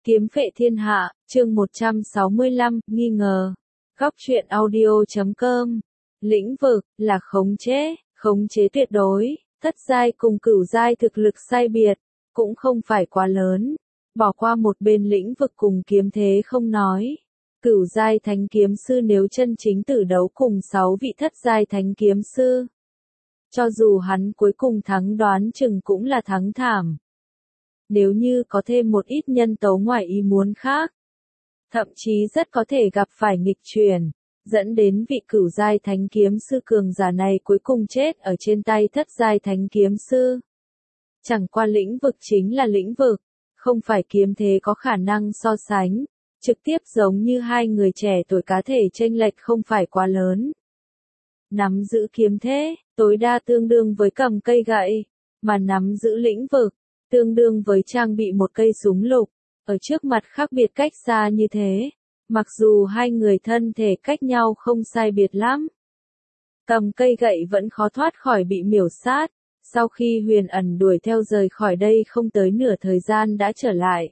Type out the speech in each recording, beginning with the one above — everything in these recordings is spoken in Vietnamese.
Kiếm phệ thiên hạ, chương 165, nghi ngờ. Góc truyện audio.com. Lĩnh vực, là khống chế tuyệt đối, thất giai cùng cửu giai thực lực sai biệt, cũng không phải quá lớn. Bỏ qua một bên lĩnh vực cùng kiếm thế không nói. Cửu giai thánh kiếm sư nếu chân chính tử đấu cùng 6 vị thất giai thánh kiếm sư. Cho dù hắn cuối cùng thắng đoán chừng cũng là thắng thảm. Nếu như có thêm một ít nhân tố ngoài ý muốn khác, thậm chí rất có thể gặp phải nghịch chuyển, dẫn đến vị cửu giai thánh kiếm sư cường giả này cuối cùng chết ở trên tay thất giai thánh kiếm sư. Chẳng qua lĩnh vực chính là lĩnh vực, không phải kiếm thế có khả năng so sánh, trực tiếp giống như hai người trẻ tuổi cá thể chênh lệch không phải quá lớn. Nắm giữ kiếm thế, tối đa tương đương với cầm cây gậy, mà nắm giữ lĩnh vực, tương đương với trang bị một cây súng lục, ở trước mặt khác biệt cách xa như thế, mặc dù hai người thân thể cách nhau không sai biệt lắm. Cầm cây gậy vẫn khó thoát khỏi bị miểu sát, sau khi Huyền Ẩn đuổi theo rời khỏi đây không tới nửa thời gian đã trở lại.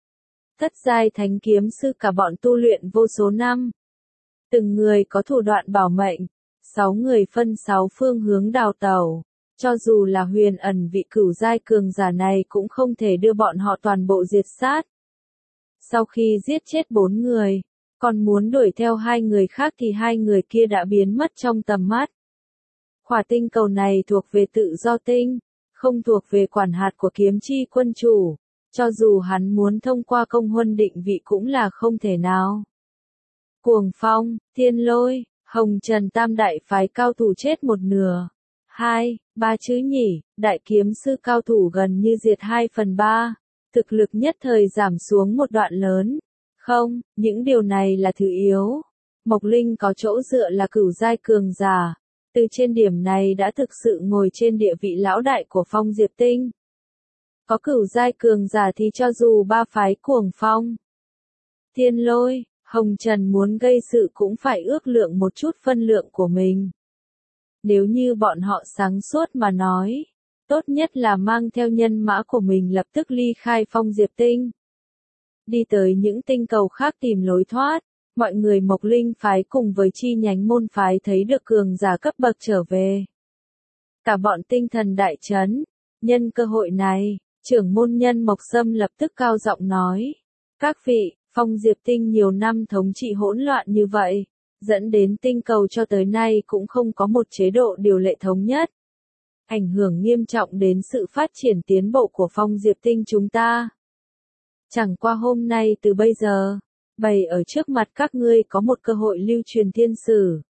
Thất giai thánh kiếm sư cả bọn tu luyện vô số năm. Từng người có thủ đoạn bảo mệnh, 6 người phân 6 phương hướng đào tẩu. Cho dù là Huyền Ẩn vị cửu giai cường giả này cũng không thể đưa bọn họ toàn bộ diệt sát. Sau khi giết chết 4 người, còn muốn đuổi theo 2 người khác thì 2 người kia đã biến mất trong tầm mắt. Hỏa tinh cầu này thuộc về tự do tinh, không thuộc về quản hạt của kiếm chi quân chủ, cho dù hắn muốn thông qua công huân định vị cũng là không thể nào. Cuồng Phong, Thiên Lôi, Hồng Trần tam đại phái cao thủ chết một nửa. 2, 3 chứ nhỉ, đại kiếm sư cao thủ gần như diệt 2/3, thực lực nhất thời giảm xuống một đoạn lớn. Không, những điều này là thứ yếu. Mộc Linh có chỗ dựa là cửu giai cường giả, từ trên điểm này đã thực sự ngồi trên địa vị lão đại của Phong Diệp Tinh. Có cửu giai cường giả thì cho dù ba phái Cuồng Phong, Thiên Lôi, Hồng Trần muốn gây sự cũng phải ước lượng một chút phân lượng của mình. Nếu như bọn họ sáng suốt mà nói, tốt nhất là mang theo nhân mã của mình lập tức ly khai Phong Diệp Tinh. Đi tới những tinh cầu khác tìm lối thoát, mọi người Mộc Linh phái cùng với chi nhánh môn phái thấy được cường giả cấp bậc trở về. Cả bọn tinh thần đại chấn, nhân cơ hội này, trưởng môn nhân Mộc Sâm lập tức cao giọng nói. Các vị, Phong Diệp Tinh nhiều năm thống trị hỗn loạn như vậy, dẫn đến tinh cầu cho tới nay cũng không có một chế độ điều lệ thống nhất. Ảnh hưởng nghiêm trọng đến sự phát triển tiến bộ của Phong Diệp Tinh chúng ta. Chẳng qua hôm nay từ bây giờ, bày ở trước mặt các ngươi có một cơ hội lưu truyền thiên sử.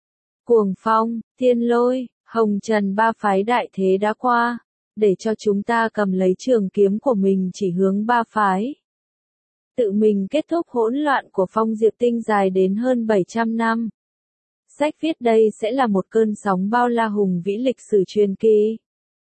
Cuồng Phong, Thiên Lôi, Hồng Trần ba phái đại thế đã qua, để cho chúng ta cầm lấy trường kiếm của mình chỉ hướng ba phái. Tự mình kết thúc hỗn loạn của Phong Diệp Tinh dài đến hơn 700 năm. Sách viết đây sẽ là một cơn sóng bao la hùng vĩ lịch sử truyền kỳ.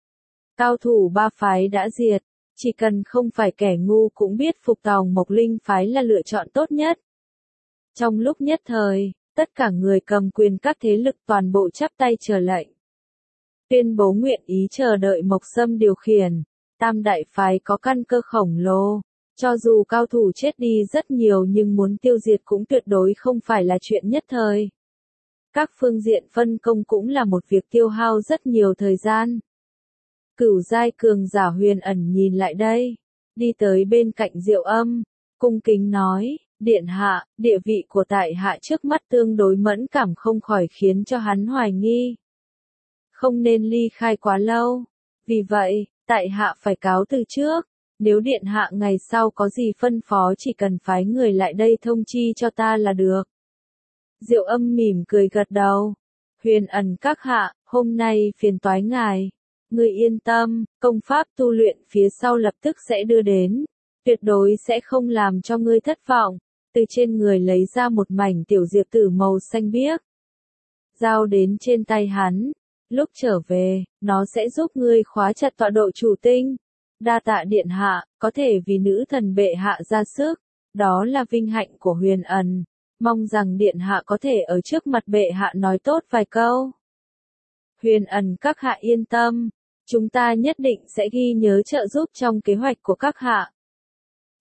Cao thủ ba phái đã diệt, chỉ cần không phải kẻ ngu cũng biết phục tòng Mộc Linh phái là lựa chọn tốt nhất. Trong lúc nhất thời, tất cả người cầm quyền các thế lực toàn bộ chắp tay chờ lệnh. Tuyên bố nguyện ý chờ đợi Mộc Sâm điều khiển, tam đại phái có căn cơ khổng lồ. Cho dù cao thủ chết đi rất nhiều nhưng muốn tiêu diệt cũng tuyệt đối không phải là chuyện nhất thời. Các phương diện phân công cũng là một việc tiêu hao rất nhiều thời gian. Cửu giai cường giả Huyền Ẩn nhìn lại đây, đi tới bên cạnh Diệu Âm, cung kính nói, điện hạ, địa vị của tại hạ trước mắt tương đối mẫn cảm không khỏi khiến cho hắn hoài nghi. Không nên ly khai quá lâu, vì vậy, tại hạ phải cáo từ trước. Nếu điện hạ ngày sau có gì phân phó chỉ cần phái người lại đây thông chi cho ta là được. Diệu Âm mỉm cười gật đầu. Huyền Ẩn các hạ, hôm nay phiền toái ngài. Người yên tâm, công pháp tu luyện phía sau lập tức sẽ đưa đến. Tuyệt đối sẽ không làm cho ngươi thất vọng. Từ trên người lấy ra một mảnh tiểu diệp tử màu xanh biếc. Giao đến trên tay hắn. Lúc trở về, nó sẽ giúp ngươi khóa chặt tọa độ chủ tinh. Đa tạ điện hạ, có thể vì nữ thần bệ hạ ra sức, đó là vinh hạnh của Huyền Ẩn, mong rằng điện hạ có thể ở trước mặt bệ hạ nói tốt vài câu. Huyền Ẩn các hạ yên tâm, chúng ta nhất định sẽ ghi nhớ trợ giúp trong kế hoạch của các hạ.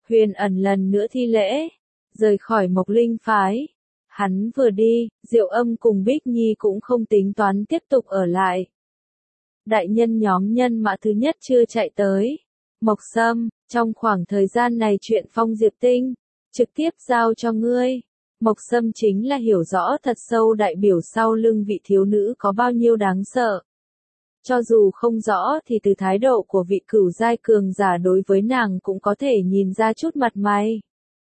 Huyền Ẩn lần nữa thi lễ, rời khỏi Mộc Linh phái. Hắn vừa đi, Diệu Âm cùng Bích Nhi cũng không tính toán tiếp tục ở lại. Đại nhân nhóm nhân mã thứ nhất chưa chạy tới. Mộc Sâm, trong khoảng thời gian này chuyện Phong Diệp Tinh, trực tiếp giao cho ngươi. Mộc Sâm chính là hiểu rõ thật sâu đại biểu sau lưng vị thiếu nữ có bao nhiêu đáng sợ. Cho dù không rõ thì từ thái độ của vị cửu giai cường giả đối với nàng cũng có thể nhìn ra chút mặt mày.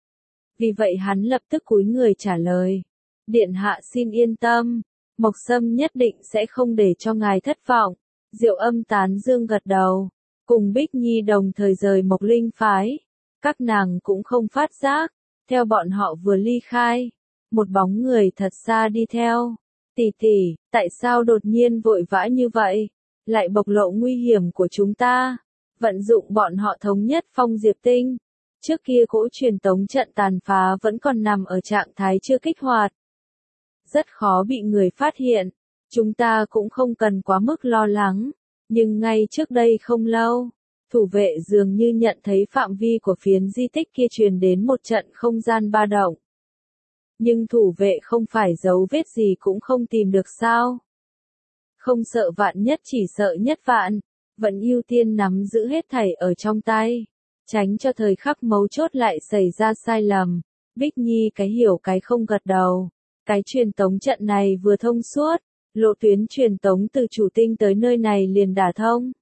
Vì vậy hắn lập tức cúi người trả lời. Điện hạ xin yên tâm, Mộc Sâm nhất định sẽ không để cho ngài thất vọng. Diệu Âm tán dương gật đầu, cùng Bích Nhi đồng thời rời Mộc Linh phái. Các nàng cũng không phát giác, theo bọn họ vừa ly khai, một bóng người thật xa đi theo. Tỷ tỷ, tại sao đột nhiên vội vã như vậy? Lại bộc lộ nguy hiểm của chúng ta. Vận dụng bọn họ thống nhất Phong Diệp Tinh. Trước kia cỗ truyền tống trận tàn phá vẫn còn nằm ở trạng thái chưa kích hoạt. Rất khó bị người phát hiện. Chúng ta cũng không cần quá mức lo lắng. Nhưng ngay trước đây không lâu, thủ vệ dường như nhận thấy phạm vi của phiến di tích kia truyền đến một trận không gian ba động. Nhưng thủ vệ không phải dấu vết gì cũng không tìm được sao? Không sợ vạn nhất chỉ sợ nhất vạn, vẫn ưu tiên nắm giữ hết thảy ở trong tay, tránh cho thời khắc mấu chốt lại xảy ra sai lầm. Bích Nhi cái hiểu cái không gật đầu. Cái truyền tống trận này vừa thông suốt, lộ tuyến truyền tống từ chủ tinh tới nơi này liền đả thông.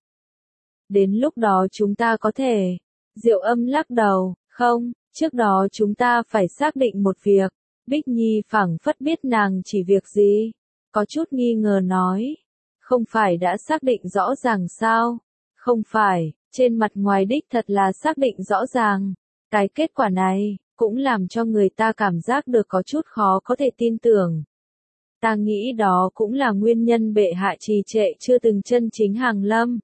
Đến lúc đó chúng ta có thể. Diệu Âm lắc đầu, không, trước đó chúng ta phải xác định một việc. Bích Nhi phảng phất biết nàng chỉ việc gì, có chút nghi ngờ nói. Không phải đã xác định rõ ràng sao? Không phải, trên mặt ngoài đích thật là xác định rõ ràng. Cái kết quả này, cũng làm cho người ta cảm giác được có chút khó có thể tin tưởng. Ta nghĩ đó cũng là nguyên nhân bệ hạ trì trệ chưa từng chân chính hàng lâm.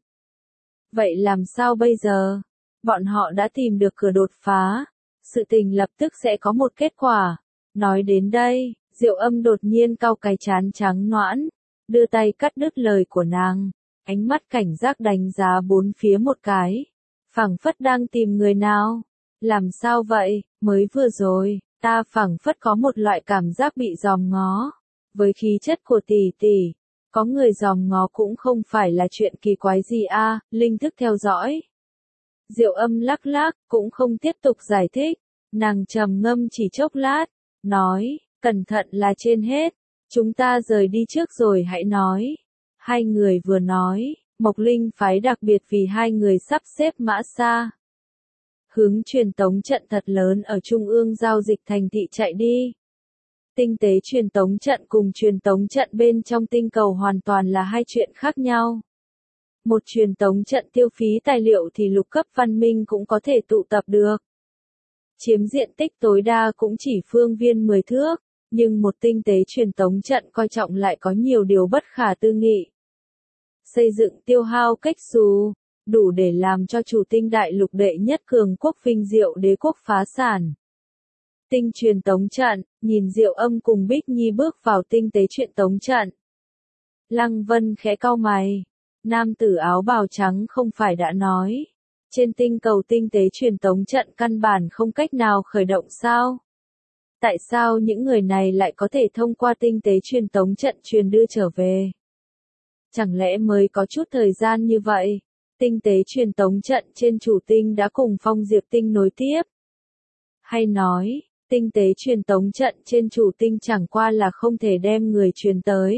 Vậy làm sao bây giờ? Bọn họ đã tìm được cửa đột phá. Sự tình lập tức sẽ có một kết quả. Nói đến đây, Diệu Âm đột nhiên cau cái trán trắng nõn, đưa tay cắt đứt lời của nàng, ánh mắt cảnh giác đánh giá bốn phía một cái. Phảng phất đang tìm người nào? Làm sao vậy? Mới vừa rồi, ta phảng phất có một loại cảm giác bị dòm ngó. Với khí chất của tỷ tỷ, có người dòm ngó cũng không phải là chuyện kỳ quái gì a. Linh thức theo dõi. Diệu Âm lắc lắc, cũng không tiếp tục giải thích. Nàng trầm ngâm chỉ chốc lát, nói, cẩn thận là trên hết. Chúng ta rời đi trước rồi hãy nói. Hai người vừa nói, Mộc Linh phái đặc biệt vì hai người sắp xếp mã xa. Hướng truyền tống trận thật lớn ở trung ương giao dịch thành thị chạy đi. Tinh tế truyền tống trận cùng truyền tống trận bên trong tinh cầu hoàn toàn là hai chuyện khác nhau. Một truyền tống trận tiêu phí tài liệu thì lục cấp văn minh cũng có thể tụ tập được. Chiếm diện tích tối đa cũng chỉ phương viên 10 thước, nhưng một tinh tế truyền tống trận coi trọng lại có nhiều điều bất khả tư nghị. Xây dựng tiêu hao cách xù, đủ để làm cho chủ tinh đại lục đệ nhất cường quốc vinh diệu đế quốc phá sản. Tinh truyền tống trận, nhìn Diệu Âm cùng Bích Nhi bước vào tinh tế truyền tống trận. Lăng Vân khẽ cau mày, nam tử áo bào trắng không phải đã nói, trên tinh cầu tinh tế truyền tống trận căn bản không cách nào khởi động sao? Tại sao những người này lại có thể thông qua tinh tế truyền tống trận truyền đưa trở về? Chẳng lẽ mới có chút thời gian như vậy, tinh tế truyền tống trận trên chủ tinh đã cùng Phong Diệp Tinh nối tiếp? Hay nói, tinh tế truyền tống trận trên chủ tinh chẳng qua là không thể đem người truyền tới,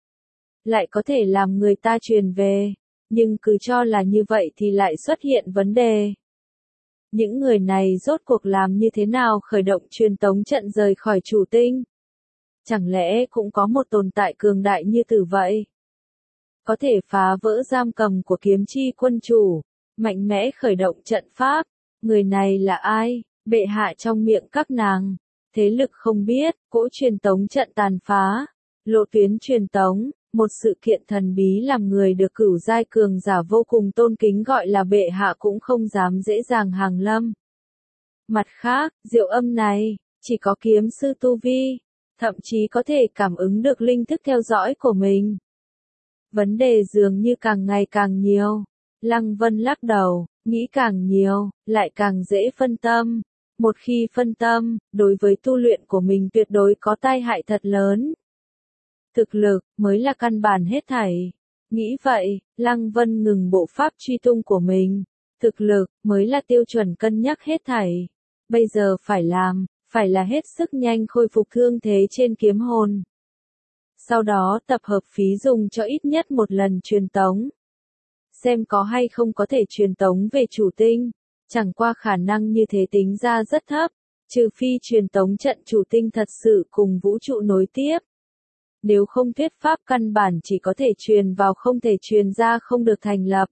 lại có thể làm người ta truyền về, nhưng cứ cho là như vậy thì lại xuất hiện vấn đề. Những người này rốt cuộc làm như thế nào khởi động truyền tống trận rời khỏi chủ tinh? Chẳng lẽ cũng có một tồn tại cường đại như Tử vậy? Có thể phá vỡ giam cầm của kiếm chi quân chủ, mạnh mẽ khởi động trận pháp. Người này là ai? Bệ hạ trong miệng các nàng. Thế lực không biết, cỗ truyền tống trận tàn phá. Lộ tuyến truyền tống, một sự kiện thần bí làm người được cửu giai cường giả vô cùng tôn kính gọi là bệ hạ cũng không dám dễ dàng hàng lâm. Mặt khác, Diệu Âm này, chỉ có kiếm sư tu vi, thậm chí có thể cảm ứng được linh thức theo dõi của mình. Vấn đề dường như càng ngày càng nhiều. Lăng Vân lắc đầu, Nghĩ càng nhiều, lại càng dễ phân tâm. Một khi phân tâm, đối với tu luyện của mình tuyệt đối có tai hại thật lớn. Thực lực mới là căn bản hết thảy. Nghĩ vậy, Lăng Vân ngừng bộ pháp truy tung của mình. Thực lực mới là tiêu chuẩn cân nhắc hết thảy. Bây giờ phải là hết sức nhanh khôi phục thương thế trên kiếm hồn. Sau đó tập hợp phí dùng cho ít nhất một lần truyền tống. Xem có hay không có thể truyền tống về chủ tinh. Chẳng qua khả năng như thế tính ra rất thấp, trừ phi truyền tống trận chủ tinh thật sự cùng vũ trụ nối tiếp. Nếu không thuyết pháp căn bản chỉ có thể truyền vào không thể truyền ra không được thành lập.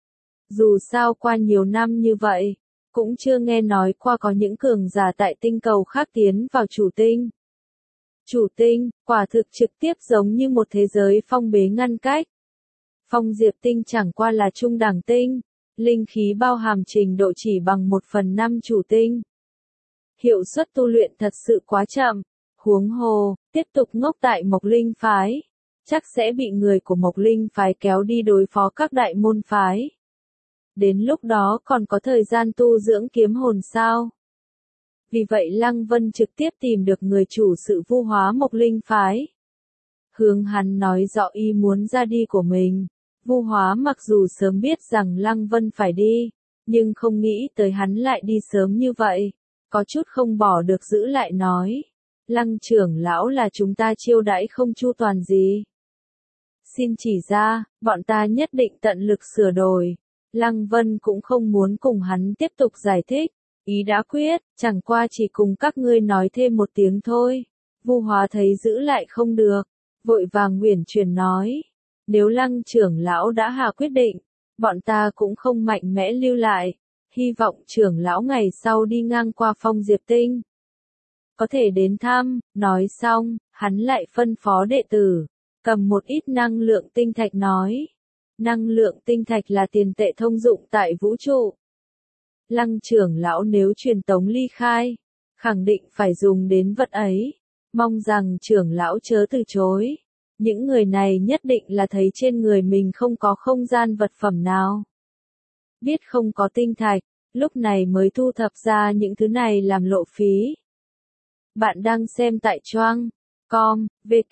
Dù sao qua nhiều năm như vậy, cũng chưa nghe nói qua có những cường giả tại tinh cầu khác tiến vào chủ tinh. Chủ tinh, quả thực trực tiếp giống như một thế giới phong bế ngăn cách. Phong Diệp tinh chẳng qua là trung đẳng tinh, linh khí bao hàm trình độ chỉ bằng 1/5 chủ tinh. Hiệu suất tu luyện thật sự quá chậm, huống hồ, tiếp tục ngốc tại Mộc Linh phái, chắc sẽ bị người của Mộc Linh phái kéo đi đối phó các đại môn phái. Đến lúc đó còn có thời gian tu dưỡng kiếm hồn sao? Vì vậy Lăng Vân trực tiếp tìm được người chủ sự Vu Hóa Mộc Linh phái. Hướng hắn nói rõ ý muốn ra đi của mình. Vu Hóa mặc dù sớm biết rằng Lăng Vân phải đi, nhưng không nghĩ tới hắn lại đi sớm như vậy. Có chút không bỏ được giữ lại nói. Lăng trưởng lão là chúng ta chiêu đãi không chu toàn gì. Xin chỉ ra, bọn ta nhất định tận lực sửa đổi. Lăng Vân cũng không muốn cùng hắn tiếp tục giải thích. Ý đã quyết, chẳng qua chỉ cùng các ngươi nói thêm một tiếng thôi. Vu Hóa thấy giữ lại không được, vội vàng uyển chuyển nói. Nếu Lăng trưởng lão đã hạ quyết định, bọn ta cũng không mạnh mẽ lưu lại. Hy vọng trưởng lão ngày sau đi ngang qua Phong Diệp Tinh có thể đến thăm. Nói xong, hắn lại phân phó đệ tử cầm một ít năng lượng tinh thạch nói. Năng lượng tinh thạch là tiền tệ thông dụng tại vũ trụ. Lăng trưởng lão nếu truyền tống ly khai, khẳng định phải dùng đến vật ấy. Mong rằng trưởng lão chớ từ chối. Những người này nhất định là thấy trên người mình không có không gian vật phẩm nào. Biết không có tinh thạch, lúc này mới thu thập ra những thứ này làm lộ phí. Bạn đang xem tại Choang.com,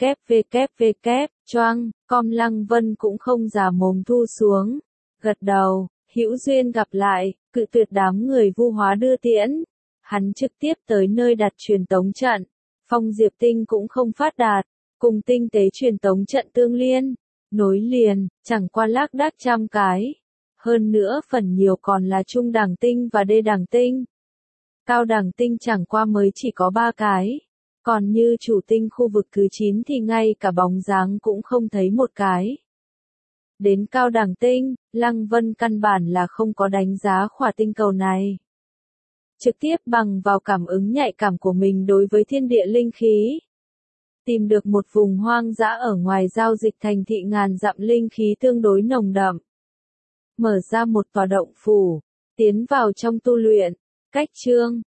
www.choang.com. Lăng Vân cũng không già mồm thu xuống. Gật đầu, hữu duyên gặp lại, cự tuyệt đám người Vu Hóa đưa tiễn. Hắn trực tiếp tới nơi đặt truyền tống trận. Phong Diệp Tinh cũng không phát đạt, cùng tinh tế truyền tống trận tương liên, nối liền, chẳng qua lác đác trăm cái. Hơn nữa phần nhiều còn là trung đẳng tinh và đê đẳng tinh. Cao đẳng tinh chẳng qua mới chỉ có 3 cái. Còn như chủ tinh khu vực thứ 9 thì ngay cả bóng dáng cũng không thấy một cái. Đến cao đẳng tinh, Lăng Vân căn bản là không có đánh giá khỏa tinh cầu này. Trực tiếp bằng vào cảm ứng nhạy cảm của mình đối với thiên địa linh khí. Tìm được một vùng hoang dã ở ngoài giao dịch thành thị ngàn dặm linh khí tương đối nồng đậm. Mở ra một tòa động phủ, tiến vào trong tu luyện. Cách chương